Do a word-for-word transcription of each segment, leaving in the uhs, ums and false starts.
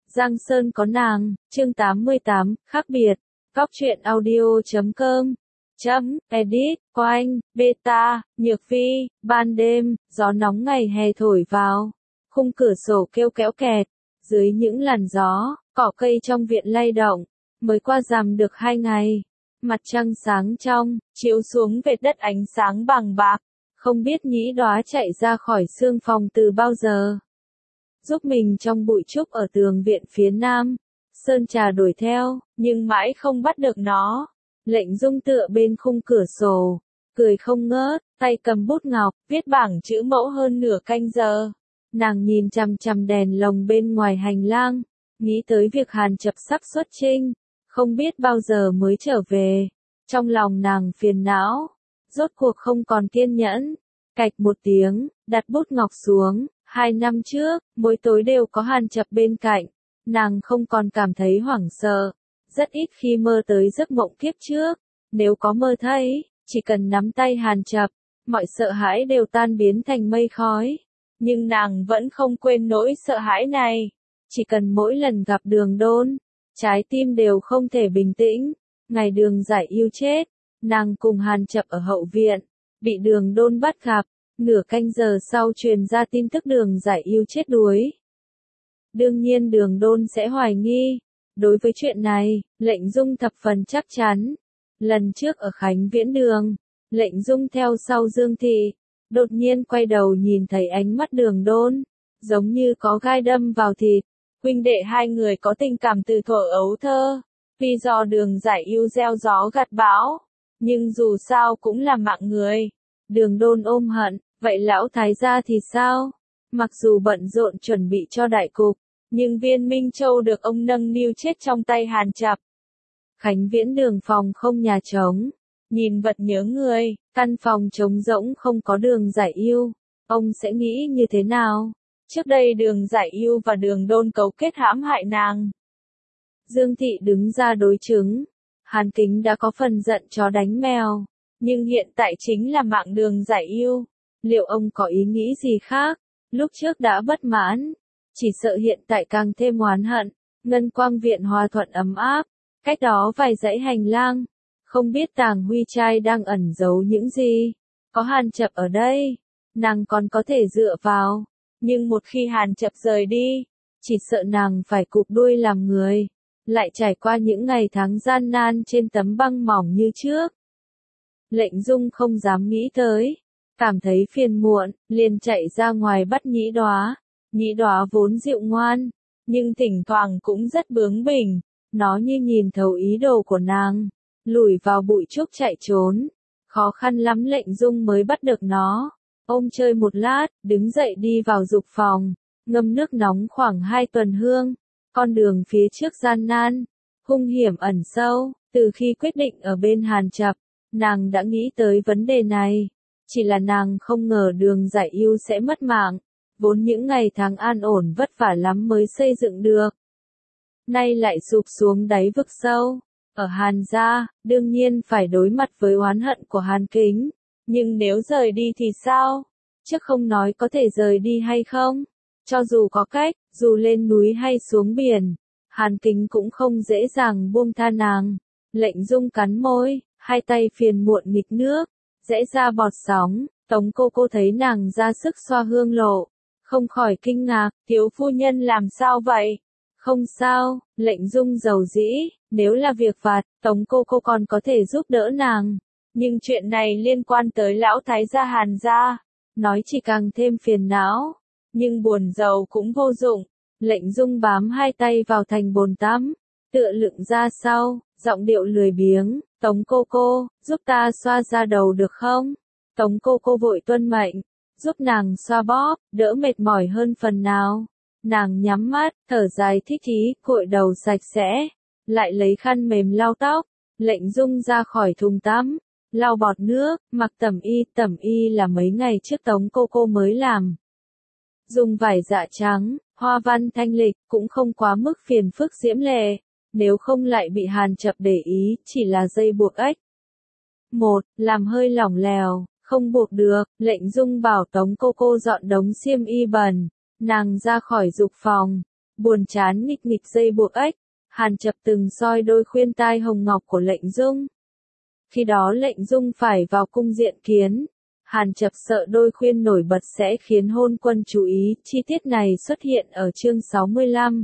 Giang Sơn có nàng, chương tám mươi tám, khác biệt. Góc truyện audio chấm com. Chấm, edit, Quanh, beta, Nhược Vi, ban đêm, gió nóng ngày hè thổi vào. Khung cửa sổ kêu kéo kẹt. Dưới những làn gió, cỏ cây trong viện lay động. Mới qua rằm được hai ngày. Mặt trăng sáng trong, chiếu xuống vệt đất ánh sáng bằng bạc. Không biết nhĩ đóa chạy ra khỏi sương phòng từ bao giờ. Giúp mình trong bụi trúc ở tường viện phía nam. Sơn trà đuổi theo, nhưng mãi không bắt được nó. Lệnh Dung tựa bên khung cửa sổ, cười không ngớt, tay cầm bút ngọc, viết bảng chữ mẫu hơn nửa canh giờ. Nàng nhìn chằm chằm đèn lồng bên ngoài hành lang, nghĩ tới việc Hàn Chập sắp xuất chinh, không biết bao giờ mới trở về. Trong lòng nàng phiền não, rốt cuộc không còn kiên nhẫn. Cạch một tiếng, đặt bút ngọc xuống. Hai năm trước, mỗi tối đều có Hàn Chập bên cạnh, nàng không còn cảm thấy hoảng sợ, rất ít khi mơ tới giấc mộng kiếp trước, nếu có mơ thấy, chỉ cần nắm tay Hàn Chập, mọi sợ hãi đều tan biến thành mây khói. Nhưng nàng vẫn không quên nỗi sợ hãi này, chỉ cần mỗi lần gặp Đường Đôn, trái tim đều không thể bình tĩnh. Ngày Đường Giải Yêu chết, nàng cùng Hàn Chập ở hậu viện, bị Đường Đôn bắt gặp. Nửa canh giờ sau truyền ra tin tức Đường Giải Yêu chết đuối. Đương nhiên Đường Đôn sẽ hoài nghi. Đối với chuyện này, Lệnh Dung thập phần chắc chắn. Lần trước ở Khánh Viễn Đường, Lệnh Dung theo sau Dương Thị, đột nhiên quay đầu nhìn thấy ánh mắt Đường Đôn, giống như có gai đâm vào thịt. Huynh đệ hai người có tình cảm từ thuở ấu thơ, vì do Đường Giải Yêu gieo gió gặt bão, nhưng dù sao cũng là mạng người. Đường Đôn ôm hận. Vậy lão thái gia thì sao? Mặc dù bận rộn chuẩn bị cho đại cục, nhưng Viên Minh Châu được ông nâng niu chết trong tay Hàn Chập. Khánh Viễn Đường phòng không nhà trống, nhìn vật nhớ người, căn phòng trống rỗng không có Đường Giải Yêu, ông sẽ nghĩ như thế nào? Trước đây Đường Giải Yêu và Đường Đôn cấu kết hãm hại nàng. Dương Thị đứng ra đối chứng, Hàn Kính đã có phần giận chó đánh mèo, nhưng hiện tại chính là mạng Đường Giải Yêu. Liệu ông có ý nghĩ gì khác? Lúc trước đã bất mãn, chỉ sợ hiện tại càng thêm oán hận. Ngân Quang viện hòa thuận ấm áp, cách đó vài dãy hành lang, không biết Tàng Huy trai đang ẩn giấu những gì. Có Hàn Chập ở đây, nàng còn có thể dựa vào, nhưng một khi Hàn Chập rời đi, chỉ sợ nàng phải cụp đuôi làm người, lại trải qua những ngày tháng gian nan trên tấm băng mỏng như trước. Lệnh Dung không dám nghĩ tới. Cảm thấy phiền muộn, liền chạy ra ngoài bắt nhĩ đóa. Nhĩ đóa vốn dịu ngoan, nhưng thỉnh thoảng cũng rất bướng bỉnh. Nó như nhìn thấu ý đồ của nàng, lùi vào bụi trúc chạy trốn. Khó khăn lắm Lệnh Dung mới bắt được nó. Ôm chơi một lát, đứng dậy đi vào dục phòng, ngâm nước nóng khoảng hai tuần hương. Con đường phía trước gian nan, hung hiểm ẩn sâu. Từ khi quyết định ở bên Hàn Chập, nàng đã nghĩ tới vấn đề này. Chỉ là nàng không ngờ Đường Giải Yêu sẽ mất mạng, vốn những ngày tháng an ổn vất vả lắm mới xây dựng được. Nay lại sụp xuống đáy vực sâu, ở Hàn gia, đương nhiên phải đối mặt với oán hận của Hàn Kính, nhưng nếu rời đi thì sao? Chứ không nói có thể rời đi hay không, cho dù có cách, dù lên núi hay xuống biển, Hàn Kính cũng không dễ dàng buông tha nàng. Lệnh Dung cắn môi, hai tay phiền muộn nghịch nước. Rẽ ra bọt sóng, Tống cô cô thấy nàng ra sức xoa hương lộ, không khỏi kinh ngạc, thiếu phu nhân làm sao vậy? Không sao, Lệnh Dung dầu dĩ, nếu là việc vặt, Tống cô cô còn có thể giúp đỡ nàng, nhưng chuyện này liên quan tới lão thái gia Hàn gia, nói chỉ càng thêm phiền não, nhưng buồn rầu cũng vô dụng. Lệnh Dung bám hai tay vào thành bồn tắm, tựa lưng ra sau, giọng điệu lười biếng. Tống cô cô, giúp ta xoa da đầu được không? Tống cô cô vội tuân mệnh, giúp nàng xoa bóp, đỡ mệt mỏi hơn phần nào. Nàng nhắm mắt, thở dài thích chí, cội đầu sạch sẽ, lại lấy khăn mềm lau tóc. Lệnh Dung ra khỏi thùng tắm, lau bọt nước, mặc tẩm y. Tẩm y là mấy ngày trước Tống cô cô mới làm. Dùng vải dạ trắng, hoa văn thanh lịch, cũng không quá mức phiền phức diễm lệ. Nếu không lại bị Hàn Chập để ý, chỉ là dây buộc ếch. Một, làm hơi lỏng lèo, không buộc được. Lệnh Dung bảo Tống cô cô dọn đống xiêm y bẩn. Nàng ra khỏi dục phòng, buồn chán nghịch nghịch dây buộc ếch, Hàn Chập từng soi đôi khuyên tai hồng ngọc của Lệnh Dung. Khi đó Lệnh Dung phải vào cung diện kiến, Hàn Chập sợ đôi khuyên nổi bật sẽ khiến hôn quân chú ý, chi tiết này xuất hiện ở chương sáu mươi lăm.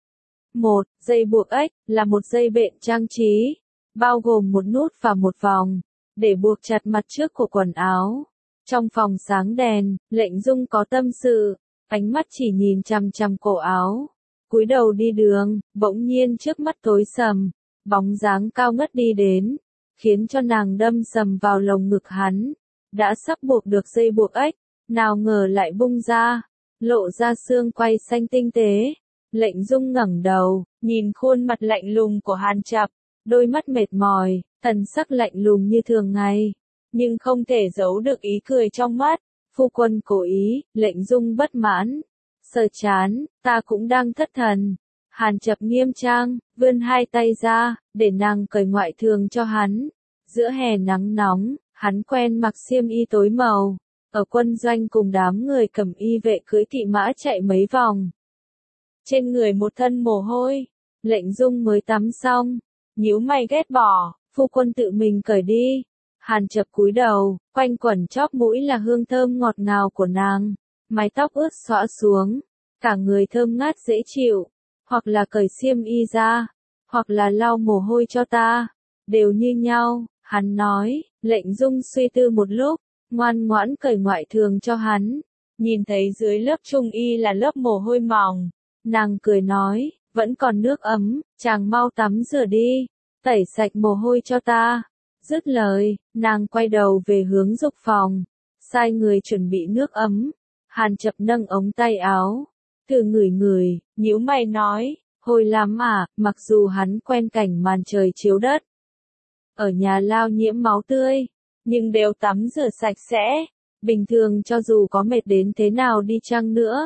một. Dây buộc ếch, là một dây bện trang trí, bao gồm một nút và một vòng, để buộc chặt mặt trước của quần áo. Trong phòng sáng đèn, Lệnh Dung có tâm sự, ánh mắt chỉ nhìn chằm chằm cổ áo. Cúi đầu đi đường, bỗng nhiên trước mắt tối sầm, bóng dáng cao ngất đi đến, khiến cho nàng đâm sầm vào lồng ngực hắn. Đã sắp buộc được dây buộc ếch, nào ngờ lại bung ra, lộ ra xương quai xanh tinh tế. Lệnh Dung ngẩng đầu, nhìn khuôn mặt lạnh lùng của Hàn Chập, đôi mắt mệt mỏi, thần sắc lạnh lùng như thường ngày, nhưng không thể giấu được ý cười trong mắt. Phu quân cố ý, Lệnh Dung bất mãn, sờ chán, ta cũng đang thất thần. Hàn Chập nghiêm trang, vươn hai tay ra, để nàng cởi ngoại thường cho hắn. Giữa hè nắng nóng, hắn quen mặc xiêm y tối màu, ở quân doanh cùng đám người cầm y vệ cưỡi kỵ mã chạy mấy vòng. Trên người một thân mồ hôi, Lệnh Dung mới tắm xong, nhíu mày ghét bỏ, phu quân tự mình cởi đi. Hàn Chập cúi đầu, quanh quẩn chóp mũi là hương thơm ngọt ngào của nàng, mái tóc ướt xõa xuống, cả người thơm ngát dễ chịu, hoặc là cởi xiêm y ra, hoặc là lau mồ hôi cho ta, đều như nhau, hắn nói. Lệnh Dung suy tư một lúc, ngoan ngoãn cởi ngoại thường cho hắn, nhìn thấy dưới lớp trung y là lớp mồ hôi mỏng, nàng cười nói, vẫn còn nước ấm, chàng mau tắm rửa đi, tẩy sạch mồ hôi cho ta. Dứt lời, nàng quay đầu về hướng dục phòng, sai người chuẩn bị nước ấm. Hàn Chập nâng ống tay áo, thử ngửi ngửi, nhíu mày nói, hôi lắm à, mặc dù hắn quen cảnh màn trời chiếu đất, ở nhà lao nhiễm máu tươi, nhưng đều tắm rửa sạch sẽ, bình thường cho dù có mệt đến thế nào đi chăng nữa.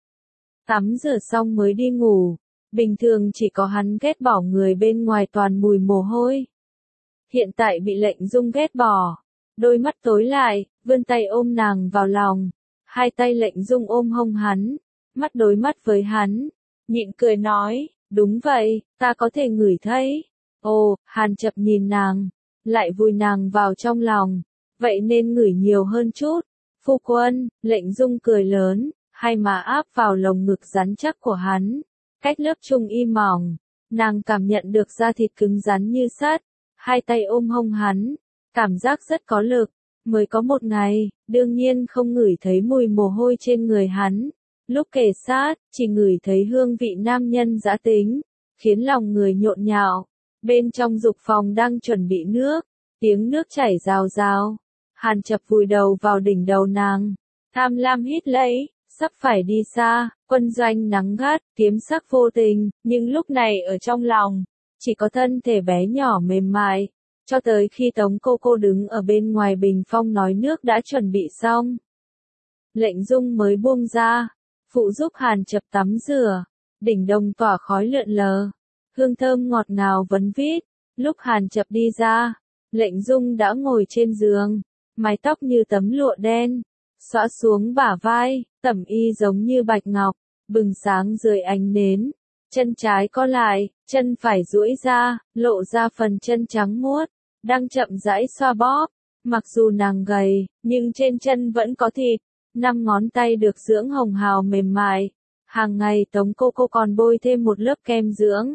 Tắm rửa xong mới đi ngủ, bình thường chỉ có hắn ghét bỏ người bên ngoài toàn mùi mồ hôi. Hiện tại bị Lệnh Dung ghét bỏ, đôi mắt tối lại, vươn tay ôm nàng vào lòng, hai tay Lệnh Dung ôm hông hắn, mắt đối mắt với hắn, nhịn cười nói, đúng vậy, ta có thể ngửi thấy. Ồ, Hàn Chập nhìn nàng, lại vùi nàng vào trong lòng, vậy nên ngửi nhiều hơn chút. Phu quân, Lệnh Dung cười lớn, hai má áp vào lồng ngực rắn chắc của hắn, cách lớp trung y mỏng, nàng cảm nhận được da thịt cứng rắn như sắt, hai tay ôm hông hắn, cảm giác rất có lực. Mới có một ngày, đương nhiên không ngửi thấy mùi mồ hôi trên người hắn, lúc kề sát, chỉ ngửi thấy hương vị nam nhân dã tính, khiến lòng người nhộn nhạo. Bên trong dục phòng đang chuẩn bị nước, tiếng nước chảy rào rào. Hàn Chập vùi đầu vào đỉnh đầu nàng, tham lam hít lấy, sắp phải đi xa, quân doanh nắng gắt, kiếm sắc vô tình, nhưng lúc này ở trong lòng, chỉ có thân thể bé nhỏ mềm mại, cho tới khi Tống cô cô đứng ở bên ngoài bình phong nói nước đã chuẩn bị xong. Lệnh Dung mới buông ra, phụ giúp Hàn Chập tắm rửa, đỉnh đồng tỏa khói lượn lờ, hương thơm ngọt ngào vấn vít. Lúc Hàn Chập đi ra, Lệnh Dung đã ngồi trên giường, mái tóc như tấm lụa đen, xõa xuống bả vai, tẩm y giống như bạch ngọc, bừng sáng dưới ánh nến. Chân trái co lại, chân phải duỗi ra, lộ ra phần chân trắng muốt, đang chậm rãi xoa bóp. Mặc dù nàng gầy, nhưng trên chân vẫn có thịt, năm ngón tay được dưỡng hồng hào mềm mại. Hàng ngày Tống cô cô còn bôi thêm một lớp kem dưỡng.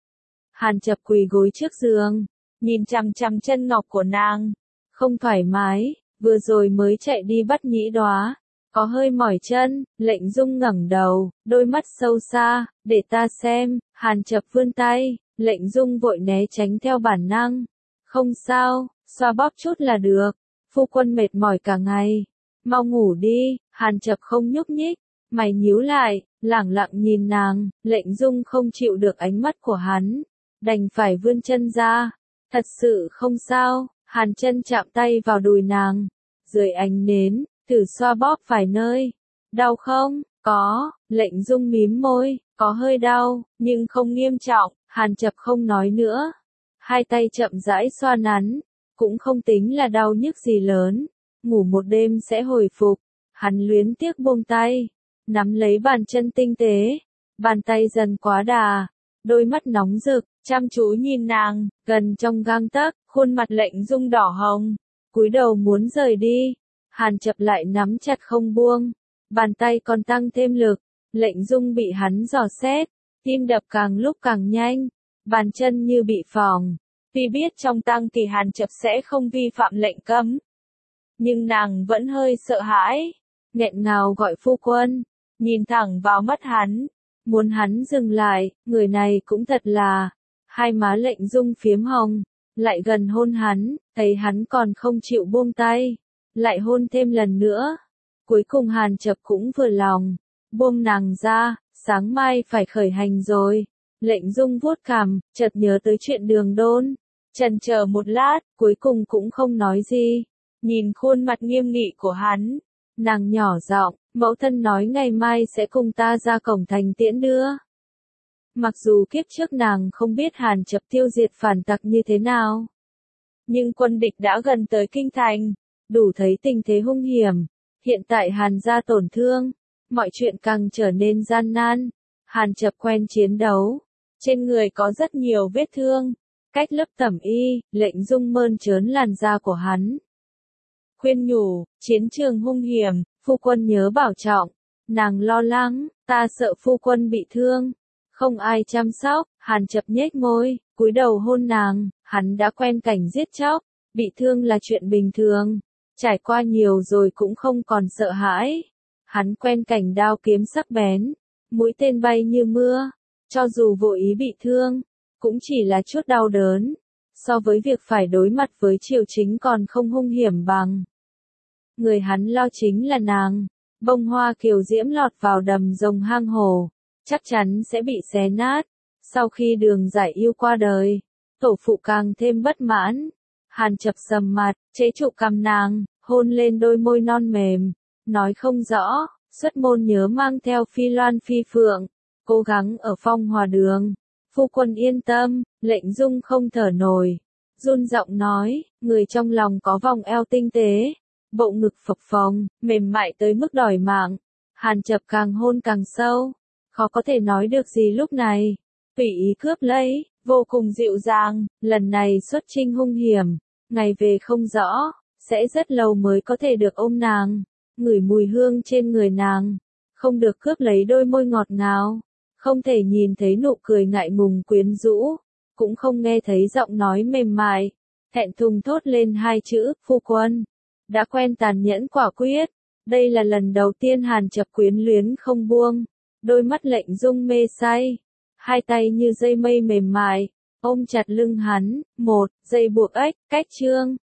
Hàn Chập quỳ gối trước giường, nhìn chằm chằm chân ngọc của nàng, không thoải mái, vừa rồi mới chạy đi bắt nhĩ đóa, có hơi mỏi chân. Lệnh Dung ngẩng đầu, đôi mắt sâu xa, để ta xem. Hàn Chập vươn tay, Lệnh Dung vội né tránh theo bản năng. Không sao, xoa bóp chút là được, phu quân mệt mỏi cả ngày, mau ngủ đi. Hàn Chập không nhúc nhích, mày nhíu lại, lẳng lặng nhìn nàng. Lệnh Dung không chịu được ánh mắt của hắn, đành phải vươn chân ra. Thật sự không sao. Hàn chân chạm tay vào đùi nàng, dưới ánh nến, thử xoa bóp vài nơi. Đau không? Có. Lệnh Dung mím môi, có hơi đau, nhưng không nghiêm trọng. Hàn Chập không nói nữa, hai tay chậm rãi xoa nắn, cũng không tính là đau nhức gì lớn, ngủ một đêm sẽ hồi phục. Hắn luyến tiếc buông tay, nắm lấy bàn chân tinh tế, bàn tay dần quá đà, đôi mắt nóng rực, chăm chú nhìn nàng, gần trong gang tấc, khuôn mặt Lệnh Dung đỏ hồng, cúi đầu muốn rời đi. Hàn Chập lại nắm chặt không buông, bàn tay còn tăng thêm lực, Lệnh Dung bị hắn dò xét, tim đập càng lúc càng nhanh, bàn chân như bị phỏng. Tuy biết trong tang kỳ Hàn Chập sẽ không vi phạm lệnh cấm, nhưng nàng vẫn hơi sợ hãi, nghẹn ngào gọi phu quân, nhìn thẳng vào mắt hắn, muốn hắn dừng lại, người này cũng thật là, hai má Lệnh Dung phiếm hồng, lại gần hôn hắn, thấy hắn còn không chịu buông tay, lại hôn thêm lần nữa. Cuối cùng Hàn Chập cũng vừa lòng, buông nàng ra, sáng mai phải khởi hành rồi. Lệnh Dung vuốt cằm, chợt nhớ tới chuyện Đường Đôn, chần chờ một lát, cuối cùng cũng không nói gì. Nhìn khuôn mặt nghiêm nghị của hắn, nàng nhỏ giọng, mẫu thân nói ngày mai sẽ cùng ta ra cổng thành tiễn đưa. Mặc dù kiếp trước nàng không biết Hàn Chập tiêu diệt phản tặc như thế nào, nhưng quân địch đã gần tới kinh thành, đủ thấy tình thế hung hiểm. Hiện tại Hàn gia tổn thương, mọi chuyện càng trở nên gian nan. Hàn Chập quen chiến đấu, trên người có rất nhiều vết thương, cách lớp tẩm y, Lệnh Dung mơn trớn làn da của hắn. Khuyên nhủ, chiến trường hung hiểm, phu quân nhớ bảo trọng. Nàng lo lắng, ta sợ phu quân bị thương, không ai chăm sóc. Hàn Chập nhếch môi, cúi đầu hôn nàng, hắn đã quen cảnh giết chóc, bị thương là chuyện bình thường, trải qua nhiều rồi cũng không còn sợ hãi. Hắn quen cảnh đao kiếm sắc bén, mũi tên bay như mưa, cho dù vô ý bị thương, cũng chỉ là chút đau đớn, so với việc phải đối mặt với triều chính còn không hung hiểm bằng. Người hắn lo chính là nàng, bông hoa kiều diễm lọt vào đầm rồng hang hồ, chắc chắn sẽ bị xé nát. Sau khi Đường Giải Yêu qua đời, tổ phụ càng thêm bất mãn. Hàn Chập sầm mặt, chế trụ cằm nàng, hôn lên đôi môi non mềm, nói không rõ, xuất môn nhớ mang theo phi loan phi phượng, cố gắng ở Phong Hòa Đường. Phu quân yên tâm. Lệnh Dung không thở nổi, run giọng nói, người trong lòng có vòng eo tinh tế, bộ ngực phập phồng, mềm mại tới mức đòi mạng. Hàn Chập càng hôn càng sâu, khó có thể nói được gì lúc này, tùy ý cướp lấy, vô cùng dịu dàng. Lần này xuất chinh hung hiểm, ngày về không rõ, sẽ rất lâu mới có thể được ôm nàng, ngửi mùi hương trên người nàng, không được cướp lấy đôi môi ngọt ngào, không thể nhìn thấy nụ cười ngại ngùng quyến rũ, cũng không nghe thấy giọng nói mềm mại, thẹn thùng thốt lên hai chữ, phu quân. Đã quen tàn nhẫn quả quyết, đây là lần đầu tiên Hàn Chập quyến luyến không buông, đôi mắt Lệnh Dung mê say, hai tay như dây mây mềm mại, ôm chặt lưng hắn. Một, dây buộc ếch, cách chương.